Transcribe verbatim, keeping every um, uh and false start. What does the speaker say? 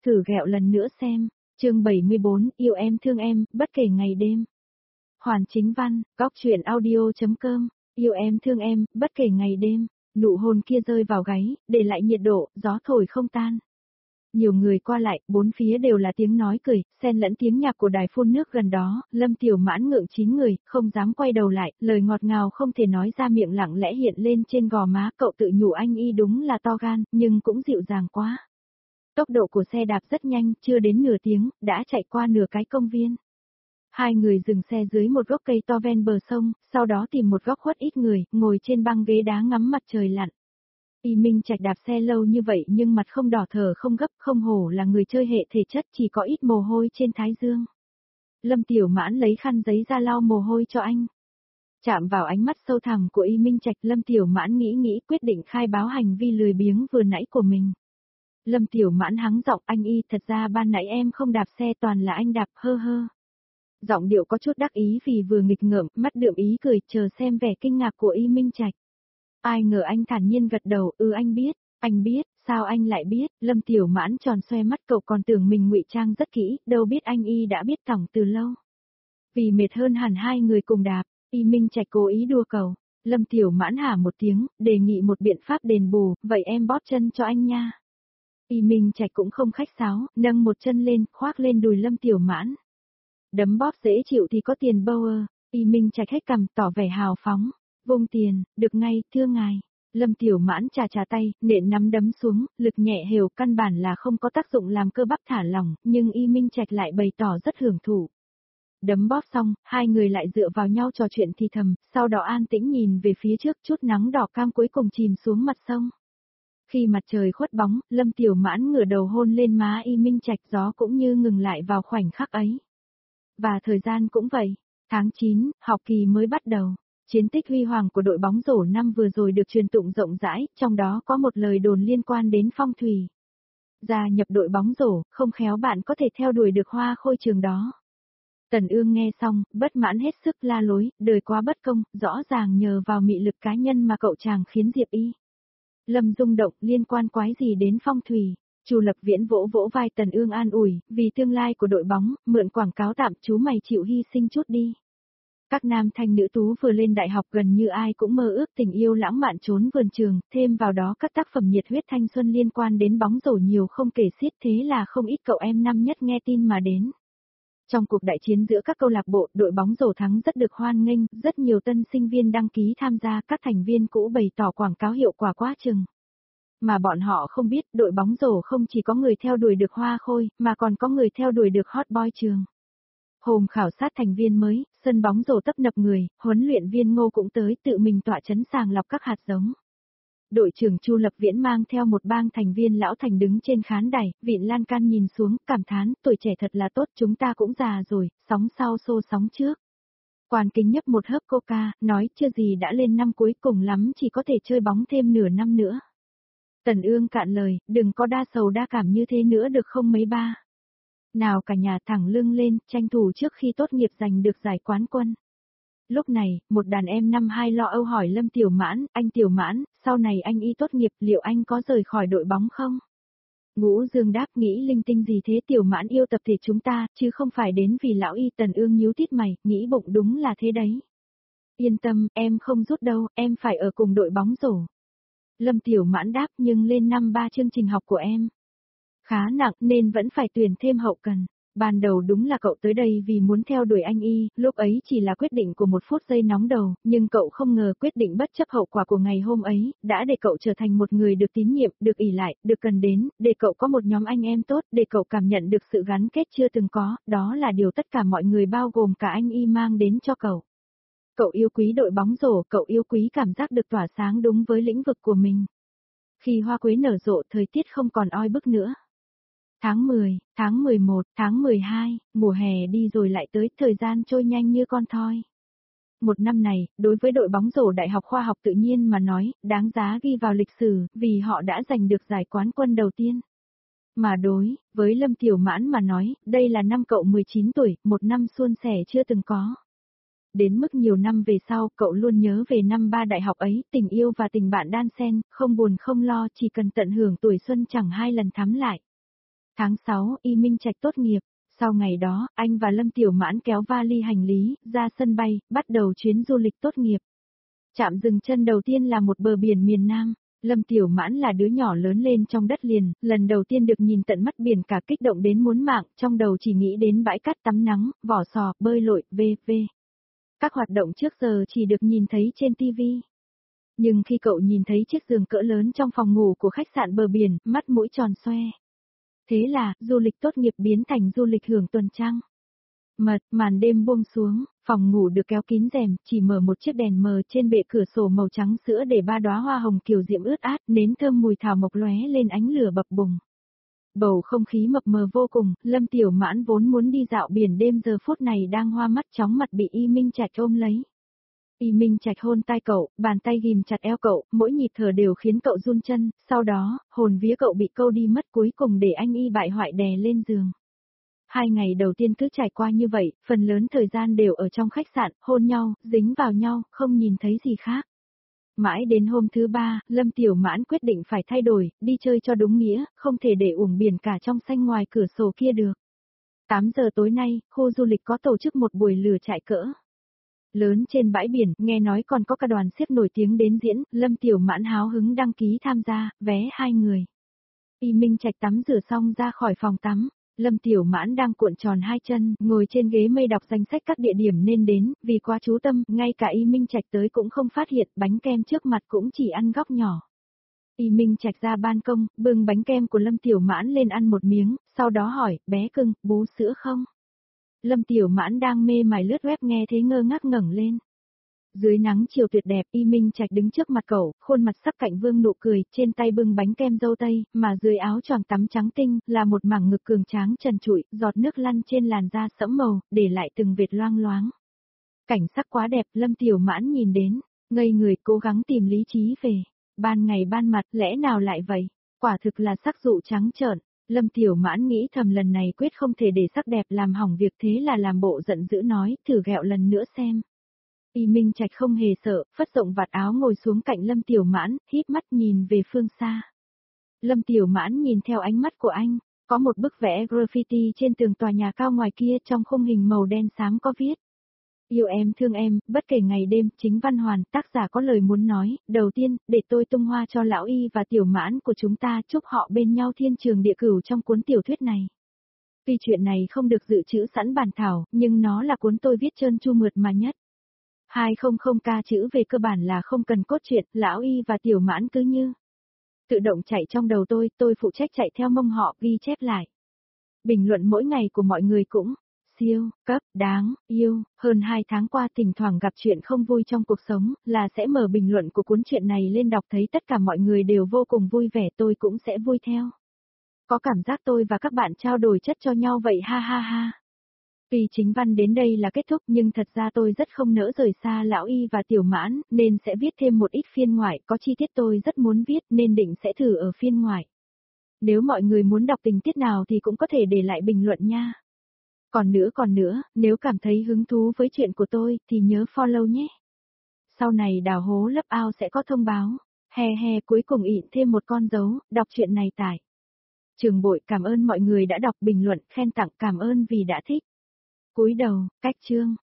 Thử ghẹo lần nữa xem. Chương bảy mươi bốn, yêu em thương em, bất kể ngày đêm. Hoàn Chính Văn, góc truyện audio.com, yêu em thương em, bất kể ngày đêm. Nụ hôn kia rơi vào gáy, để lại nhiệt độ, gió thổi không tan. Nhiều người qua lại, bốn phía đều là tiếng nói cười, xen lẫn tiếng nhạc của đài phun nước gần đó, Lâm Tiểu Mãn ngượng chín người, không dám quay đầu lại, lời ngọt ngào không thể nói ra miệng lặng lẽ hiện lên trên gò má, cậu tự nhủ anh y đúng là to gan, nhưng cũng dịu dàng quá. Tốc độ của xe đạp rất nhanh, chưa đến nửa tiếng, đã chạy qua nửa cái công viên. Hai người dừng xe dưới một gốc cây to ven bờ sông, sau đó tìm một góc khuất ít người, ngồi trên băng ghế đá ngắm mặt trời lặn. Y Minh Trạch đạp xe lâu như vậy nhưng mặt không đỏ thở không gấp, không hổ là người chơi hệ thể chất, chỉ có ít mồ hôi trên thái dương. Lâm Tiểu Mãn lấy khăn giấy ra lau mồ hôi cho anh. Chạm vào ánh mắt sâu thẳm của Y Minh Trạch, Lâm Tiểu Mãn nghĩ nghĩ quyết định khai báo hành vi lười biếng vừa nãy của mình. Lâm Tiểu Mãn hắng giọng, anh Y, thật ra ban nãy em không đạp xe, toàn là anh đạp, hơ hơ. Giọng điệu có chút đắc ý vì vừa nghịch ngợm, mắt đượm ý cười, chờ xem vẻ kinh ngạc của Y Minh Trạch. Ai ngờ anh thản nhiên gật đầu, ừ anh biết, anh biết, sao anh lại biết? Lâm Tiểu Mãn tròn xoe mắt, cậu còn tưởng mình ngụy trang rất kỹ, đâu biết anh Y đã biết tổng từ lâu. Vì mệt hơn hẳn hai người cùng đạp, Y Minh Trạch cố ý đua cầu. Lâm Tiểu Mãn hả một tiếng, đề nghị một biện pháp đền bù, vậy em bóp chân cho anh nha. Y Minh Trạch cũng không khách sáo, nâng một chân lên, khoác lên đùi Lâm Tiểu Mãn. Đấm bóp dễ chịu thì có tiền Bauer. Y Minh Trạch hết cằm, tỏ vẻ hào phóng. Vung tiền, được ngay, thưa ngài. Lâm Tiểu Mãn chà chà tay, nện nắm đấm xuống, lực nhẹ hều, căn bản là không có tác dụng làm cơ bắp thả lỏng, nhưng Y Minh Trạch lại bày tỏ rất hưởng thụ. Đấm bóp xong, hai người lại dựa vào nhau trò chuyện thì thầm, sau đó an tĩnh nhìn về phía trước, chút nắng đỏ cam cuối cùng chìm xuống mặt sông. Khi mặt trời khuất bóng, Lâm Tiểu Mãn ngửa đầu hôn lên má Y Minh Trạch, gió cũng như ngừng lại vào khoảnh khắc ấy. Và thời gian cũng vậy, tháng chín, học kỳ mới bắt đầu. Chiến tích huy hoàng của đội bóng rổ năm vừa rồi được truyền tụng rộng rãi, trong đó có một lời đồn liên quan đến phong thủy. Gia nhập đội bóng rổ, không khéo bạn có thể theo đuổi được hoa khôi trường đó. Tần Ương nghe xong, bất mãn hết sức la lối, đời quá bất công, rõ ràng nhờ vào mị lực cá nhân mà cậu chàng khiến Diệp Y. Lâm rung động, liên quan quái gì đến phong thủy. Chu Lập Viễn vỗ vỗ vai Tần Ương an ủi, vì tương lai của đội bóng, mượn quảng cáo tạm, chú mày chịu hy sinh chút đi. Các nam thanh nữ tú vừa lên đại học gần như ai cũng mơ ước tình yêu lãng mạn trốn vườn trường, thêm vào đó các tác phẩm nhiệt huyết thanh xuân liên quan đến bóng rổ nhiều không kể xiết, thế là không ít cậu em năm nhất nghe tin mà đến. Trong cuộc đại chiến giữa các câu lạc bộ, đội bóng rổ thắng rất được hoan nghênh, rất nhiều tân sinh viên đăng ký tham gia, các thành viên cũ bày tỏ quảng cáo hiệu quả quá chừng. Mà bọn họ không biết, đội bóng rổ không chỉ có người theo đuổi được hoa khôi, mà còn có người theo đuổi được hot boy trường. Hôm khảo sát thành viên mới, sân bóng rổ tấp nập người, huấn luyện viên Ngô cũng tới tự mình tọa chấn sàng lọc các hạt giống. Đội trưởng Chu Lập Viễn mang theo một bang thành viên lão thành đứng trên khán đài, Vịn lan can nhìn xuống, cảm thán, tuổi trẻ thật là tốt, chúng ta cũng già rồi, sóng sau xô sóng trước. Quan Kính nhấp một hớp coca, nói chưa gì đã lên năm cuối, cùng lắm chỉ có thể chơi bóng thêm nửa năm nữa. Tần Ương cạn lời, đừng có đa sầu đa cảm như thế nữa được không mấy ba. Nào cả nhà thẳng lưng lên, tranh thủ trước khi tốt nghiệp giành được giải quán quân. Lúc này, một đàn em năm hai lo âu hỏi Lâm Tiểu Mãn, anh Tiểu Mãn, sau này anh Y tốt nghiệp, liệu anh có rời khỏi đội bóng không? Ngũ Dương đáp, nghĩ linh tinh gì thế, Tiểu Mãn yêu tập thể chúng ta, chứ không phải đến vì lão Y. Tần Ương nhíu tít mày, nghĩ bụng đúng là thế đấy. Yên tâm, em không rút đâu, em phải ở cùng đội bóng rổ. Lâm Tiểu Mãn đáp, nhưng lên năm ba chương trình học của em khá nặng nên vẫn phải tuyển thêm hậu cần. Ban đầu đúng là cậu tới đây vì muốn theo đuổi anh Y, lúc ấy chỉ là quyết định của một phút giây nóng đầu, nhưng cậu không ngờ quyết định bất chấp hậu quả của ngày hôm ấy, đã để cậu trở thành một người được tín nhiệm, được ỷ lại, được cần đến, để cậu có một nhóm anh em tốt, để cậu cảm nhận được sự gắn kết chưa từng có, đó là điều tất cả mọi người bao gồm cả anh Y mang đến cho cậu. Cậu yêu quý đội bóng rổ, cậu yêu quý cảm giác được tỏa sáng đúng với lĩnh vực của mình. Khi hoa quế nở rộ, thời tiết không còn oi bức nữa. Tháng mười, tháng mười một, tháng mười hai, mùa hè đi rồi lại tới, thời gian trôi nhanh như con thoi. Một năm này, đối với đội bóng rổ Đại học Khoa học Tự nhiên mà nói, đáng giá ghi vào lịch sử, vì họ đã giành được giải quán quân đầu tiên. Mà đối với Lâm Tiểu Mãn mà nói, đây là năm cậu mười chín tuổi, một năm suôn sẻ chưa từng có. Đến mức nhiều năm về sau, cậu luôn nhớ về năm ba đại học ấy, tình yêu và tình bạn đan xen, không buồn không lo, chỉ cần tận hưởng tuổi xuân chẳng hai lần thắm lại. Tháng sáu, Y Minh Trạch tốt nghiệp. Sau ngày đó, anh và Lâm Tiểu Mãn kéo vali hành lý, ra sân bay, bắt đầu chuyến du lịch tốt nghiệp. Trạm dừng chân đầu tiên là một bờ biển miền Nam. Lâm Tiểu Mãn là đứa nhỏ lớn lên trong đất liền, lần đầu tiên được nhìn tận mắt biển cả kích động đến muốn mạng, trong đầu chỉ nghĩ đến bãi cát tắm nắng, vỏ sò, bơi lội, vân vân. Các hoạt động trước giờ chỉ được nhìn thấy trên ti vi. Nhưng khi cậu nhìn thấy chiếc giường cỡ lớn trong phòng ngủ của khách sạn bờ biển, mắt mũi tròn xoe. Thế là, du lịch tốt nghiệp biến thành du lịch hưởng tuần trăng. Mật, màn đêm buông xuống, phòng ngủ được kéo kín rèm, chỉ mở một chiếc đèn mờ trên bệ cửa sổ màu trắng sữa để ba đóa hoa hồng kiều diễm ướt át, nến thơm mùi thảo mộc lóe lên ánh lửa bập bùng. Bầu không khí mập mờ vô cùng, Lâm Tiểu Mãn vốn muốn đi dạo biển đêm giờ phút này đang hoa mắt chóng mặt bị Y Minh Trạch ôm lấy. Y Minh Trạch hôn tai cậu, bàn tay ghim chặt eo cậu, mỗi nhịp thở đều khiến cậu run chân, sau đó, hồn vía cậu bị câu đi mất cuối cùng để anh Y bại hoại đè lên giường. Hai ngày đầu tiên cứ trải qua như vậy, phần lớn thời gian đều ở trong khách sạn, hôn nhau, dính vào nhau, không nhìn thấy gì khác. Mãi đến hôm thứ ba, Lâm Tiểu Mãn quyết định phải thay đổi, đi chơi cho đúng nghĩa, không thể để uổng biển cả trong xanh ngoài cửa sổ kia được. tám giờ tối nay, khu du lịch có tổ chức một buổi lửa trại cỡ lớn trên bãi biển, nghe nói còn có cả đoàn xiếc nổi tiếng đến diễn, Lâm Tiểu Mãn háo hứng đăng ký tham gia, vé hai người. Y Minh Trạch tắm rửa xong ra khỏi phòng tắm. Lâm Tiểu Mãn đang cuộn tròn hai chân, ngồi trên ghế mây đọc danh sách các địa điểm nên đến, vì quá chú tâm, ngay cả Y Minh Trạch tới cũng không phát hiện, bánh kem trước mặt cũng chỉ ăn góc nhỏ. Y Minh Trạch ra ban công, bưng bánh kem của Lâm Tiểu Mãn lên ăn một miếng, sau đó hỏi, bé cưng, bú sữa không? Lâm Tiểu Mãn đang mê mải lướt web nghe thấy ngơ ngác ngẩng lên. Dưới nắng chiều tuyệt đẹp, Y Minh Trạch đứng trước mặt cậu, khuôn mặt sắc cạnh vương nụ cười, trên tay bưng bánh kem dâu tây, mà dưới áo choàng tắm trắng tinh, là một mảng ngực cường tráng trần trụi, giọt nước lăn trên làn da sẫm màu, để lại từng vệt loang loáng. Cảnh sắc quá đẹp, Lâm Tiểu Mãn nhìn đến, ngây người cố gắng tìm lý trí về. Ban ngày ban mặt, lẽ nào lại vậy? Quả thực là sắc dụ trắng trợn. Lâm Tiểu Mãn nghĩ thầm lần này quyết không thể để sắc đẹp làm hỏng việc, thế là làm bộ giận dữ nói, thử ghẹo lần nữa xem. Y Minh Trạch không hề sợ, phất rộng vạt áo ngồi xuống cạnh Lâm Tiểu Mãn, híp mắt nhìn về phương xa. Lâm Tiểu Mãn nhìn theo ánh mắt của anh, có một bức vẽ graffiti trên tường tòa nhà cao ngoài kia, trong khung hình màu đen xám có viết. Yêu em thương em, bất kể ngày đêm, Chính Văn Hoàn, tác giả có lời muốn nói, đầu tiên, để tôi tung hoa cho lão Y và Tiểu Mãn của chúng ta, chúc họ bên nhau thiên trường địa cửu trong cuốn tiểu thuyết này. Tuy chuyện này không được dự trữ sẵn bản thảo, nhưng nó là cuốn tôi viết trơn tru mượt mà nhất. hai trăm ca chữ về cơ bản là không cần cốt truyện, lão Y và Tiểu Mãn cứ như tự động chạy trong đầu tôi, tôi phụ trách chạy theo mông họ ghi chép lại. Bình luận mỗi ngày của mọi người cũng siêu, cấp, đáng, yêu, hơn hai tháng qua thỉnh thoảng gặp chuyện không vui trong cuộc sống, là sẽ mở bình luận của cuốn truyện này lên đọc, thấy tất cả mọi người đều vô cùng vui vẻ, tôi cũng sẽ vui theo. Có cảm giác tôi và các bạn trao đổi chất cho nhau vậy, ha ha ha. Tuy chính văn đến đây là kết thúc nhưng thật ra tôi rất không nỡ rời xa lão Y và Tiểu Mãn, nên sẽ viết thêm một ít phiên ngoại, có chi tiết tôi rất muốn viết nên định sẽ thử ở phiên ngoại. Nếu mọi người muốn đọc tình tiết nào thì cũng có thể để lại bình luận nha. Còn nữa còn nữa, nếu cảm thấy hứng thú với chuyện của tôi thì nhớ follow nhé. Sau này đào hố lấp ao sẽ có thông báo. He he, cuối cùng ịn thêm một con dấu, đọc chuyện này tải. Trường Bội cảm ơn mọi người đã đọc bình luận, khen tặng, cảm ơn vì đã thích. Cúi đầu, cách chương.